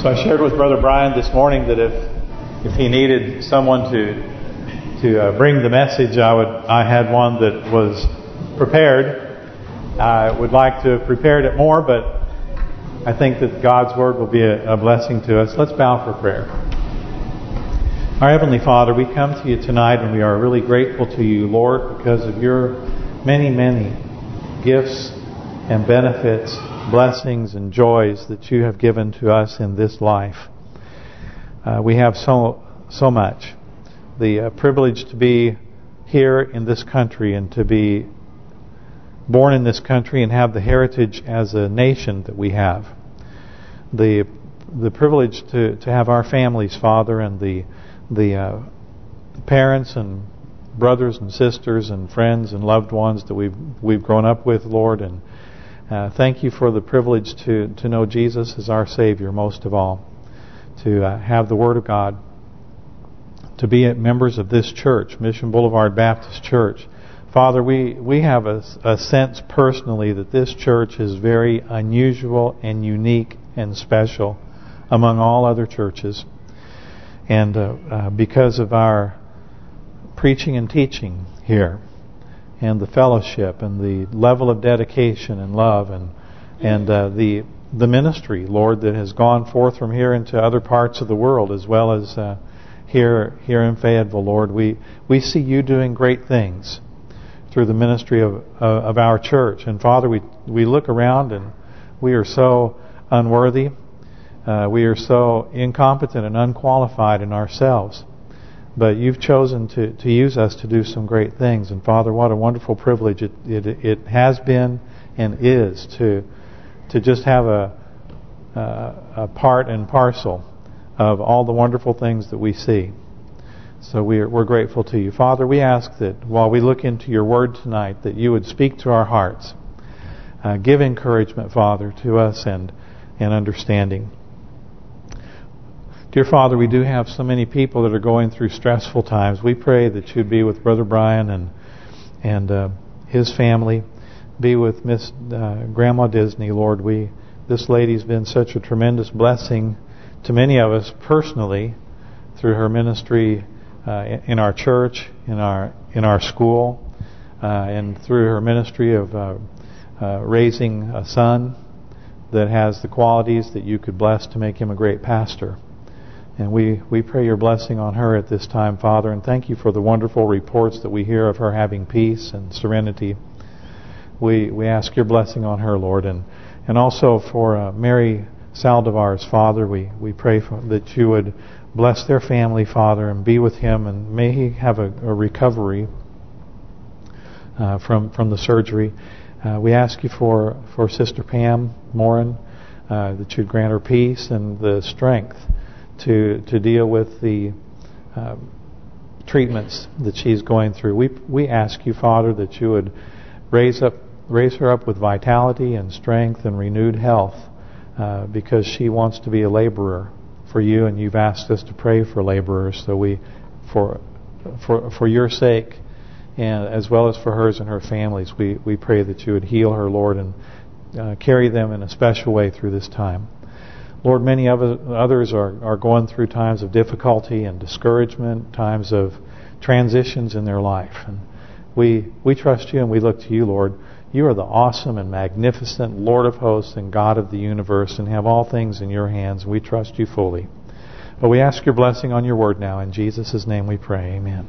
So I shared with Brother Brian this morning that if he needed someone to bring the message, I had one that was prepared. I would like to have prepared it more, but I think that God's Word will be a blessing to us. Let's bow for prayer. Our Heavenly Father, we come to you tonight and we are really grateful to you, Lord, because of your many, many gifts and benefits, blessings and joys that you have given to us in this life. We have so much. The privilege to be here in this country and to be born in this country and have the heritage as a nation that we have. The privilege to have our families, Father, and the parents and brothers and sisters and friends and loved ones that we've grown up with, Lord, and thank you for the privilege to know Jesus as our Savior most of all, to have the Word of God, to be members of this church, Mission Boulevard Baptist Church. Father, we have a sense personally that this church is very unusual and unique and special among all other churches. And because of our preaching and teaching here, and the fellowship, and the level of dedication and love, and the ministry, Lord, that has gone forth from here into other parts of the world, as well as here in Fayetteville, Lord, we see you doing great things through the ministry of our church. And Father, we look around and we are so unworthy. We are so incompetent and unqualified in ourselves. But you've chosen to use us to do some great things. And Father, what a wonderful privilege it has been and is to just have a part and parcel of all the wonderful things that we see. So we're grateful to you. Father, we ask that while we look into your word tonight, that you would speak to our hearts. Give encouragement, Father, to us and understanding. Dear Father, we do have so many people that are going through stressful times. We pray that you'd be with Brother Brian and his family. Be with Miss Grandma Disney, Lord. This lady's been such a tremendous blessing to many of us personally through her ministry in our church, in our school, and through her ministry of raising a son that has the qualities that you could bless to make him a great pastor. And we pray your blessing on her at this time, Father, and thank you for the wonderful reports that we hear of her having peace and serenity. We ask your blessing on her, Lord, and also for Mary Saldivar's father. We pray that you would bless their family, Father, and be with him, and may he have a recovery from the surgery. We ask you for Sister Pam Morin, that you'd grant her peace and the strength to deal with the treatments that she's going through. We ask you, Father, that you would raise her up with vitality and strength and renewed health, because she wants to be a laborer for you, and you've asked us to pray for laborers. So for your sake, and as well as for hers and her families, we pray that you would heal her, Lord, and carry them in a special way through this time. Lord, many others are going through times of difficulty and discouragement, times of transitions in their life. And we trust you and we look to you, Lord. You are the awesome and magnificent Lord of hosts and God of the universe, and have all things in your hands. We trust you fully. But we ask your blessing on your word now. In Jesus' name we pray. Amen.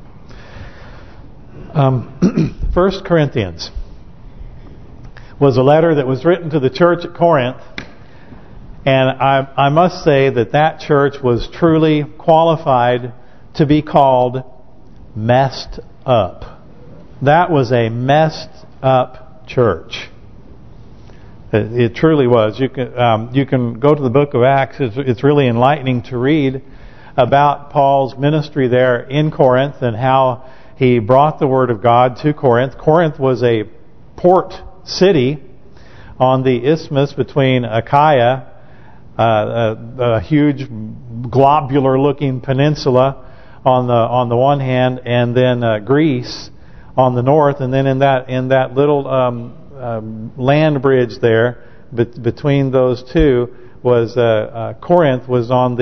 1 Corinthians was a letter that was written to the church at Corinth. And I must say that church was truly qualified to be called messed up. That was a messed up church. It truly was. You can go to the book of Acts. It's really enlightening to read about Paul's ministry there in Corinth and how he brought the word of God to Corinth. Corinth was a port city on the isthmus between Achaia, a huge globular-looking peninsula on the one hand, and then Greece on the north, and then in that little land bridge there between those two Corinth was on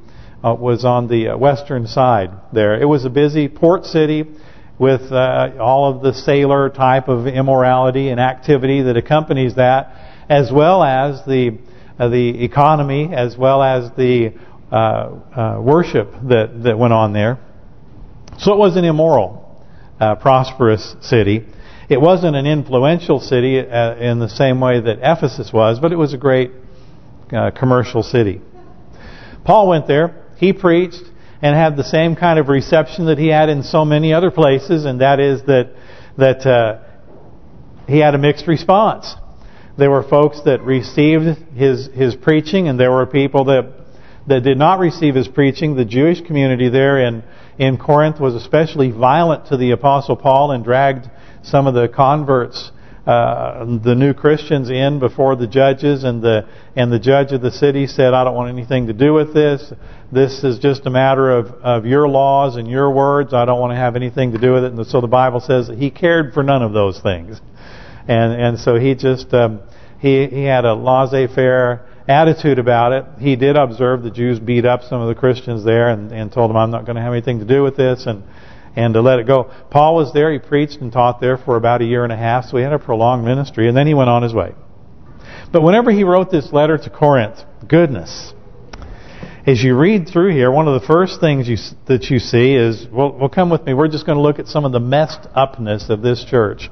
the western side there. It was a busy port city with all of the sailor type of immorality and activity that accompanies that, as well as the economy, as well as the worship that went on there. So it was an immoral, prosperous city. It wasn't an influential city in the same way that Ephesus was, but it was a great commercial city. Paul went there, he preached, and had the same kind of reception that he had in so many other places, and that is that he had a mixed response. There were folks that received his preaching, and there were people that did not receive his preaching. The Jewish community there in Corinth was especially violent to the Apostle Paul and dragged some of the converts, the new Christians, in before the judges, and the judge of the city said, "I don't want anything to do with this. This is just a matter of your laws and your words. I don't want to have anything to do with it." And so the Bible says that he cared for none of those things, and so he just he had a laissez-faire attitude about it. He did observe the Jews beat up some of the Christians there, and told them, "I'm not going to have anything to do with this," and to let it go. Paul was there. He preached and taught there for about a year and a half, so he had a prolonged ministry, and then he went on his way. But whenever he wrote this letter to Corinth, goodness, as you read through here, one of the first things that you see is, well, come with me. We're just going to look at some of the messed upness of this church.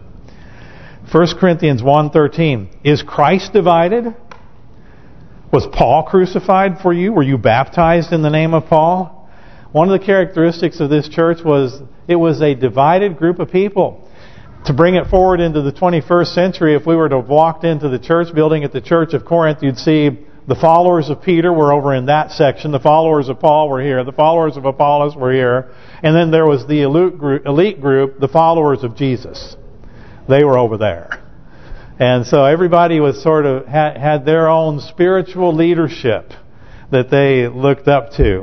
1 Corinthians 1:13, is Christ divided? Was Paul crucified for you? Were you baptized in the name of Paul? One of the characteristics of this church was it was a divided group of people. To bring it forward into the 21st century, if we were to have walked into the church building at the Church of Corinth, you'd see the followers of Peter were over in that section, the followers of Paul were here, the followers of Apollos were here, and then there was the elite group, the followers of Jesus. They were over there. And so everybody was sort of had their own spiritual leadership that they looked up to.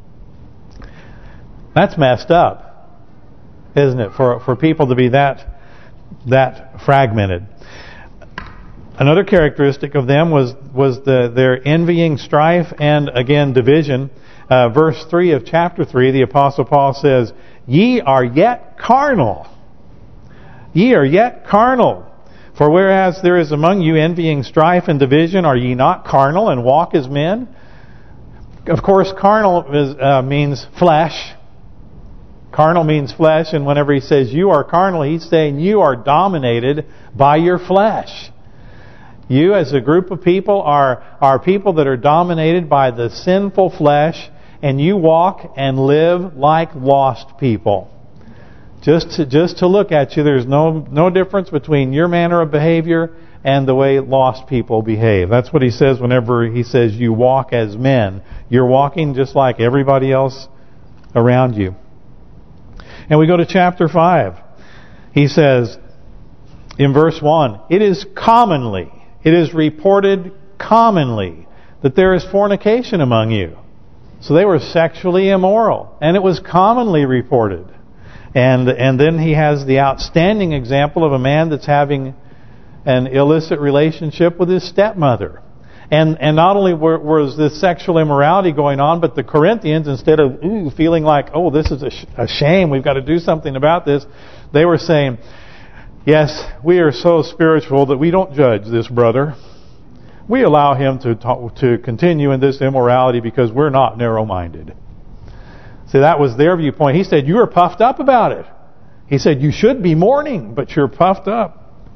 That's messed up, isn't it, for people to be that fragmented. Another characteristic of them was their envying, strife, and again division. Verse 3 of chapter 3, the Apostle Paul says, "Ye are yet carnal. Ye are yet carnal. For whereas there is among you envying, strife, and division, are ye not carnal and walk as men?" Of course, carnal means flesh. Carnal means flesh, and whenever he says you are carnal, he's saying you are dominated by your flesh. You as a group of people are people that are dominated by the sinful flesh, and you walk and live like lost people. Just to look at you, there's no difference between your manner of behavior and the way lost people behave. That's what he says whenever he says you walk as men. You're walking just like everybody else around you. And we go to chapter 5. He says in verse 1, it is reported commonly that there is fornication among you. So they were sexually immoral, and it was commonly reported. And then he has the outstanding example of a man that's having an illicit relationship with his stepmother. And not only was this sexual immorality going on, but the Corinthians, instead of feeling like, oh, this is a shame, we've got to do something about this, they were saying, yes, we are so spiritual that we don't judge this brother. We allow him to continue in this immorality because we're not narrow-minded. See, that was their viewpoint. He said, you are puffed up about it. He said, you should be mourning, but you're puffed up.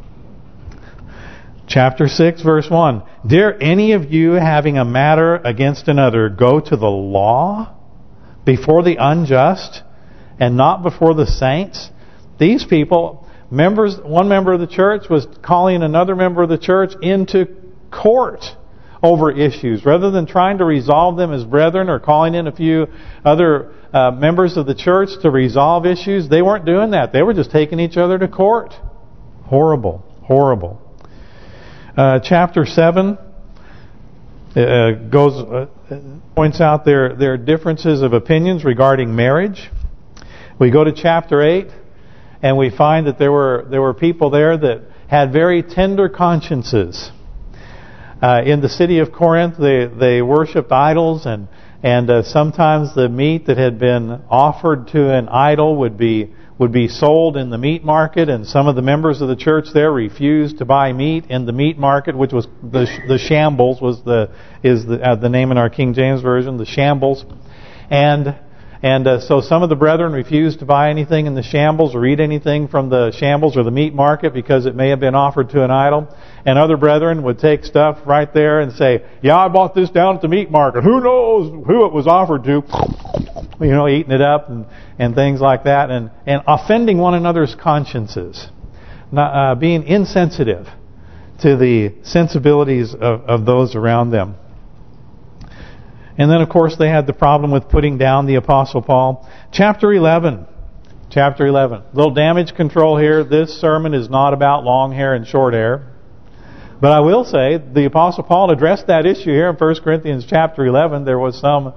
Chapter 6, verse 1. Dare any of you, having a matter against another, go to the law before the unjust and not before the saints? These people, one member of the church was calling another member of the church into court over issues. Rather than trying to resolve them as brethren or calling in a few other members of the church to resolve issues, they weren't doing that. They were just taking each other to court. Horrible, horrible. Chapter 7 points out their differences of opinions regarding marriage. We go to chapter 8, and we find that there were people there that had very tender consciences. In the city of Corinth, they worshipped idols, and sometimes the meat that had been offered to an idol would be sold in the meat market, and some of the members of the church there refused to buy meat in the meat market, which was the shambles is the name in our King James Version, the shambles, and so some of the brethren refused to buy anything in the shambles or eat anything from the shambles or the meat market because it may have been offered to an idol. And other brethren would take stuff right there and say, yeah, I bought this down at the meat market. Who knows who it was offered to? Eating it up and things like that. And offending one another's consciences. Not, being insensitive to the sensibilities of those around them. And then, of course, they had the problem with putting down the Apostle Paul. Chapter 11. Little damage control here. This sermon is not about long hair and short hair. But I will say, the Apostle Paul addressed that issue here in 1 Corinthians chapter 11. There was some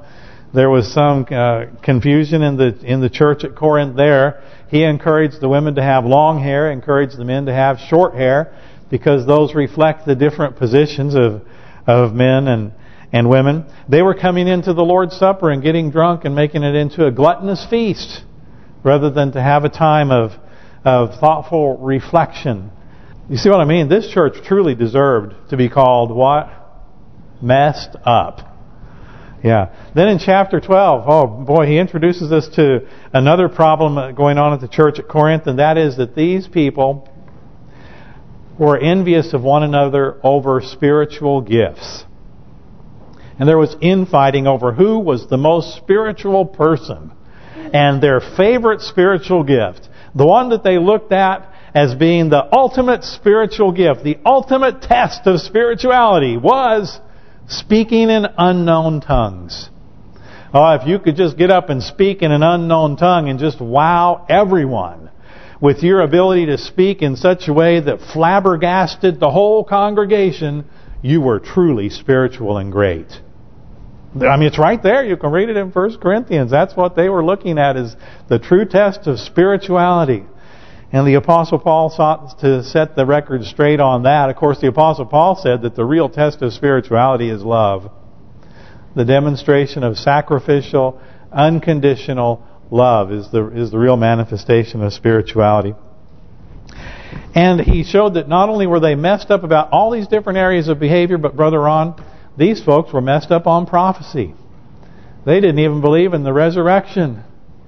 confusion in the church at Corinth there. He encouraged the women to have long hair, encouraged the men to have short hair, because those reflect the different positions of men and women. They were coming into the Lord's Supper and getting drunk and making it into a gluttonous feast rather than to have a time of thoughtful reflection. You see what I mean? This church truly deserved to be called what? Messed up. Yeah. Then in chapter 12, oh boy, he introduces us to another problem going on at the church at Corinth, and that is that these people were envious of one another over spiritual gifts. And there was infighting over who was the most spiritual person. And their favorite spiritual gift, the one that they looked at as being the ultimate spiritual gift, the ultimate test of spirituality, was speaking in unknown tongues. Oh, if you could just get up and speak in an unknown tongue and just wow everyone with your ability to speak in such a way that flabbergasted the whole congregation, you were truly spiritual and great. I mean, it's right there. You can read it in 1 Corinthians. That's what they were looking at, is the true test of spirituality. And the Apostle Paul sought to set the record straight on that. Of course, the Apostle Paul said that the real test of spirituality is love. The demonstration of sacrificial, unconditional love is the real manifestation of spirituality. And he showed that not only were they messed up about all these different areas of behavior, but Brother Ron, these folks were messed up on prophecy. They didn't even believe in the resurrection.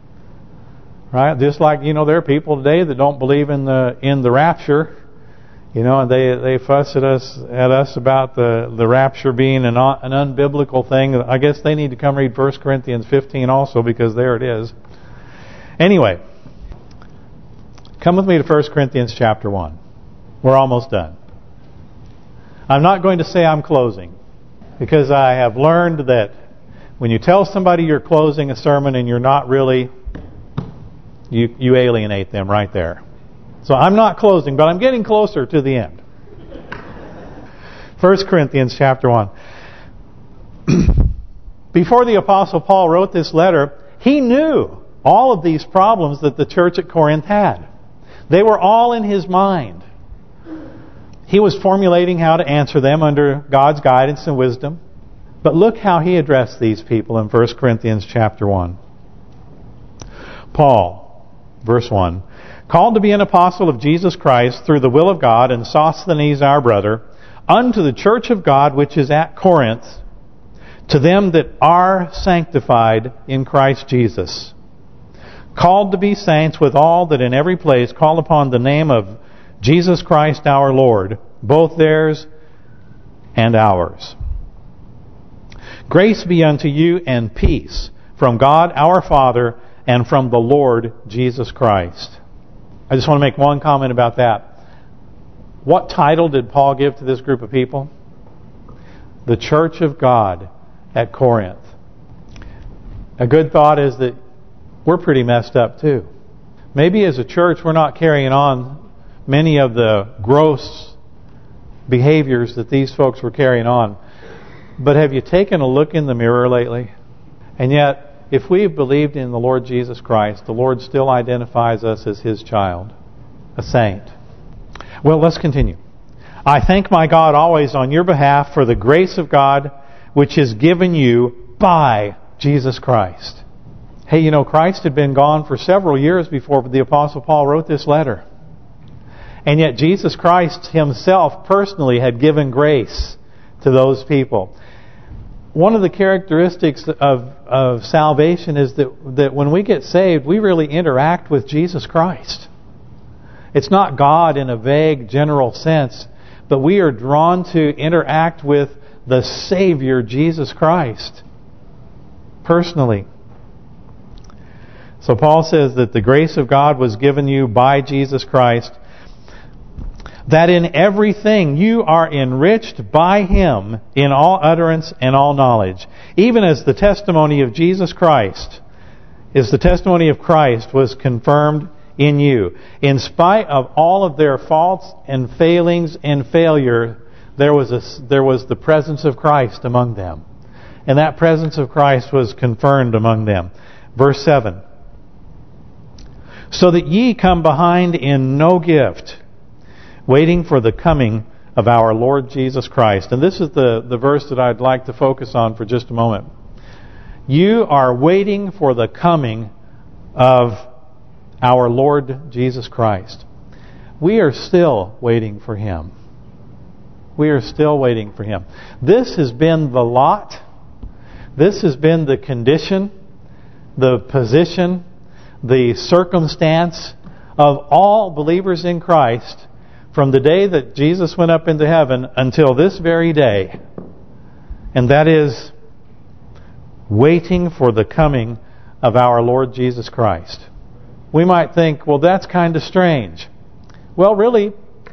Right? Just like, there are people today that don't believe in the rapture. And they fuss at us about the rapture being an unbiblical thing. I guess they need to come read 1 Corinthians 15 also, because there it is. Anyway, come with me to 1 Corinthians chapter 1. We're almost done. I'm not going to say I'm closing, because I have learned that when you tell somebody you're closing a sermon and you're not really, you alienate them right there. So I'm not closing, but I'm getting closer to the end. 1 Corinthians chapter 1. Before the Apostle Paul wrote this letter, he knew all of these problems that the church at Corinth had. They were all in his mind. He was formulating how to answer them under God's guidance and wisdom. But look how he addressed these people in 1 Corinthians chapter 1. Paul, verse 1, called to be an apostle of Jesus Christ through the will of God, and Sosthenes our brother, unto the church of God which is at Corinth, to them that are sanctified in Christ Jesus, called to be saints with all that in every place call upon the name of Jesus Christ our Lord, both theirs and ours. Grace be unto you and peace from God our Father and from the Lord Jesus Christ. I just want to make one comment about that. What title did Paul give to this group of people? The Church of God at Corinth. A good thought is that we're pretty messed up too. Maybe as a church we're not carrying on many of the gross behaviors that these folks were carrying on. But have you taken a look in the mirror lately? And yet, if we've believed in the Lord Jesus Christ, the Lord still identifies us as His child, a saint. Well, let's continue. I thank my God always on your behalf for the grace of God which is given you by Jesus Christ. Hey, you know, Christ had been gone for several years before the Apostle Paul wrote this letter. And yet Jesus Christ himself personally had given grace to those people. One of the characteristics of salvation is that when we get saved, we really interact with Jesus Christ. It's not God in a vague general sense, but we are drawn to interact with the Savior, Jesus Christ, personally. So Paul says that the grace of God was given you by Jesus Christ, that in everything you are enriched by Him in all utterance and all knowledge, even as the testimony of Jesus Christ was confirmed in you. In spite of all of their faults and failings and failure, there was the presence of Christ among them. And that presence of Christ was confirmed among them. Verse 7. So that ye come behind in no gift, waiting for the coming of our Lord Jesus Christ. And this is the verse that I'd like to focus on for just a moment. You are waiting for the coming of our Lord Jesus Christ. We are still waiting for Him. We are still waiting for Him. This has been the lot. This has been the condition, the position, the circumstance of all believers in Christ from the day that Jesus went up into heaven until this very day. And that is waiting for the coming of our Lord Jesus Christ. We might think, well, that's kind of strange. Well, really,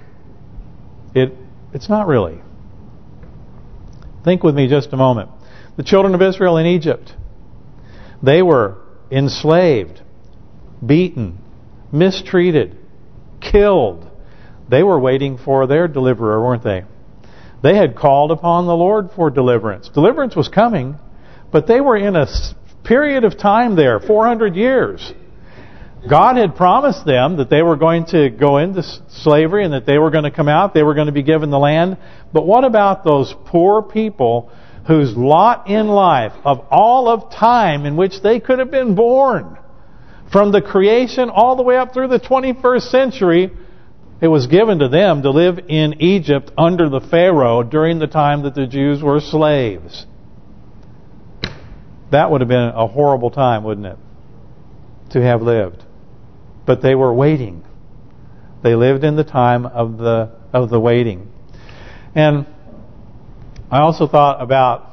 it's not really. Think with me just a moment. The children of Israel in Egypt, they were enslaved, beaten, mistreated, killed. They were waiting for their deliverer, weren't they? They had called upon the Lord for deliverance. Deliverance was coming, but they were in a period of time there, 400 years. God had promised them that they were going to go into slavery and that they were going to come out, they were going to be given the land. But what about those poor people whose lot in life, of all of time in which they could have been born, from the creation all the way up through the 21st century, it was given to them to live in Egypt under the Pharaoh during the time that the Jews were slaves. That would have been a horrible time, wouldn't it? To have lived. But they were waiting. They lived in the time of the waiting. And I also thought about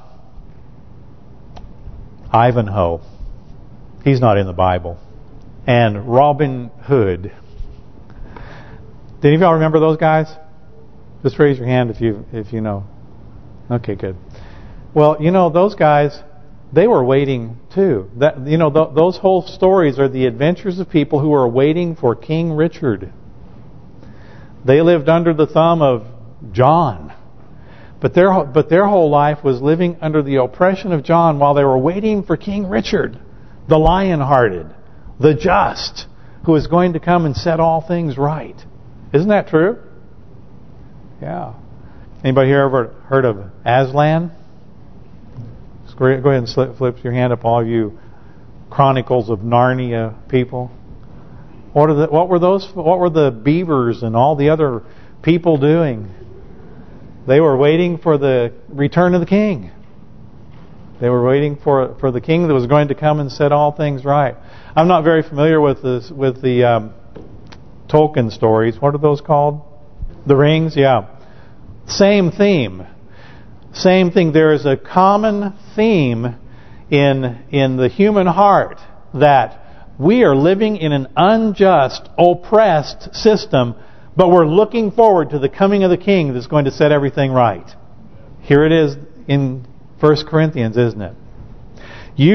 Ivanhoe. He's not in the Bible. And Robin Hood. Do any of y'all remember those guys? Just raise your hand if you know. Okay, good. Well, you know, those guys, they were waiting too. That, you know, those whole stories are the adventures of people who are waiting for King Richard. They lived under the thumb of John, but their whole life was living under the oppression of John while they were waiting for King Richard, the lion-hearted, the just, who is going to come and set all things right. Isn't that true? Yeah. Anybody here ever heard of Aslan? Go ahead and flip your hand up, all you Chronicles of Narnia people. What were the beavers and all the other people doing? They were waiting for the return of the king. They were waiting for the king that was going to come and set all things right. I'm not very familiar with the Tolkien stories. What are those called? The Rings, yeah. Same theme. Same thing. There is a common theme in the human heart that we are living in an unjust, oppressed system, but we're looking forward to the coming of the King that's going to set everything right. Here it is in 1 Corinthians, isn't it? You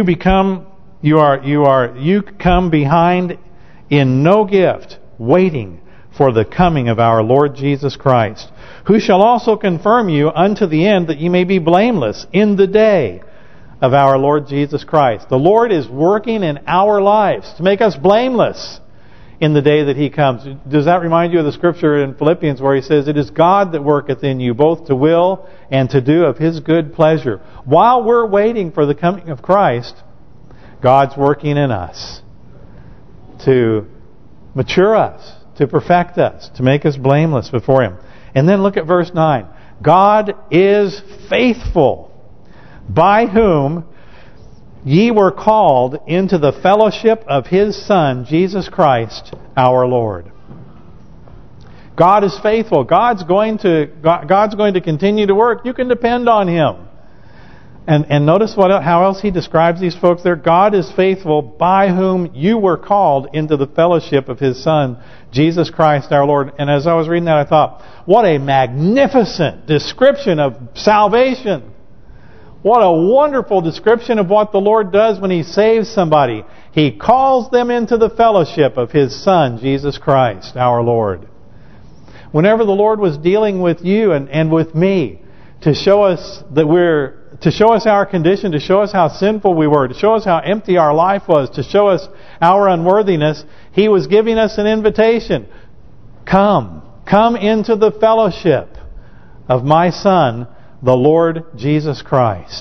come behind in no gift, waiting for the coming of our Lord Jesus Christ, who shall also confirm you unto the end, that ye may be blameless in the day of our Lord Jesus Christ. The Lord is working in our lives to make us blameless in the day that He comes. Does that remind you of the scripture in Philippians where he says, "It is God that worketh in you, both to will and to do of His good pleasure." While we're waiting for the coming of Christ, God's working in us to mature us, to perfect us, to make us blameless before Him. And then look at verse 9. God is faithful, by whom ye were called into the fellowship of His Son, Jesus Christ, our Lord. God is faithful. God's going to continue to work. You can depend on Him. And notice how else He describes these folks there. God is faithful, by whom you were called into the fellowship of His Son, Jesus Christ our Lord. And as I was reading that, I thought, what a magnificent description of salvation. What a wonderful description of what the Lord does when He saves somebody. He calls them into the fellowship of His Son, Jesus Christ, our Lord. Whenever the Lord was dealing with you and with me to show us our condition, to show us how sinful we were, to show us how empty our life was, to show us our unworthiness, He was giving us an invitation. Come into the fellowship of my Son, the Lord Jesus Christ.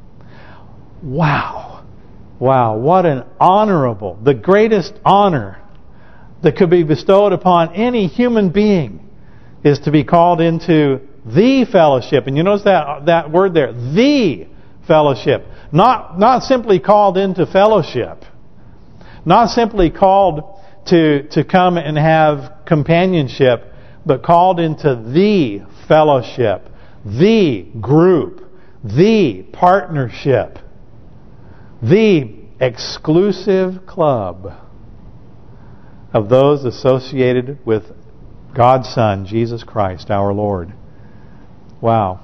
Wow, what an honorable, the greatest honor that could be bestowed upon any human being is to be called into the fellowship. And you notice that word there, the fellowship. Not simply called into fellowship. Not simply called to come and have companionship, but called into the fellowship, the group, the partnership, the exclusive club of those associated with God's Son, Jesus Christ, our Lord. Wow.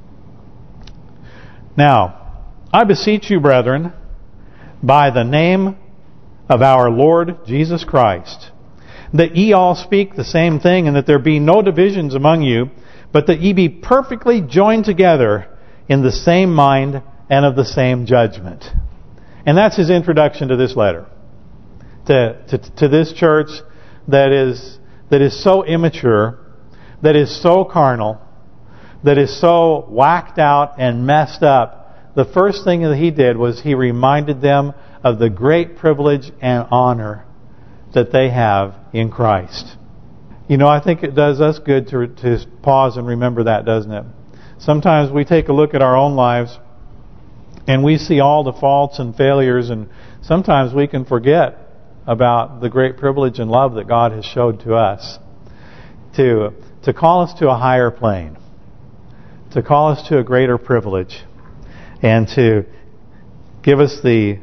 Now, I beseech you, brethren, by the name of our Lord Jesus Christ, that ye all speak the same thing, and that there be no divisions among you, but that ye be perfectly joined together in the same mind and of the same judgment. And that's his introduction to this letter. To this church that is so immature, that is so carnal, that is so whacked out and messed up. The first thing that he did was he reminded them of the great privilege and honor that they have in Christ. You know, I think it does us good to pause and remember that, doesn't it? Sometimes we take a look at our own lives and we see all the faults and failures, and sometimes we can forget about the great privilege and love that God has showed to us to call us to a higher plane, to call us to a greater privilege, and to give us the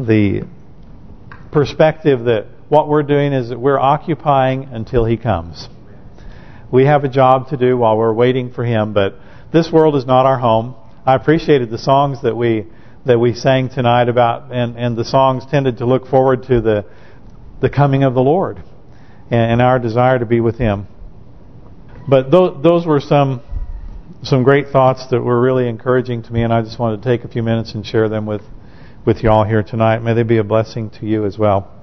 perspective that what we're doing is that we're occupying until He comes. We have a job to do while we're waiting for Him, but this world is not our home. I appreciated the songs that we sang tonight about, and the songs tended to look forward to the coming of the Lord and our desire to be with Him. But those were some great thoughts that were really encouraging to me, and I just wanted to take a few minutes and share them with you all here tonight. May they be a blessing to you as well.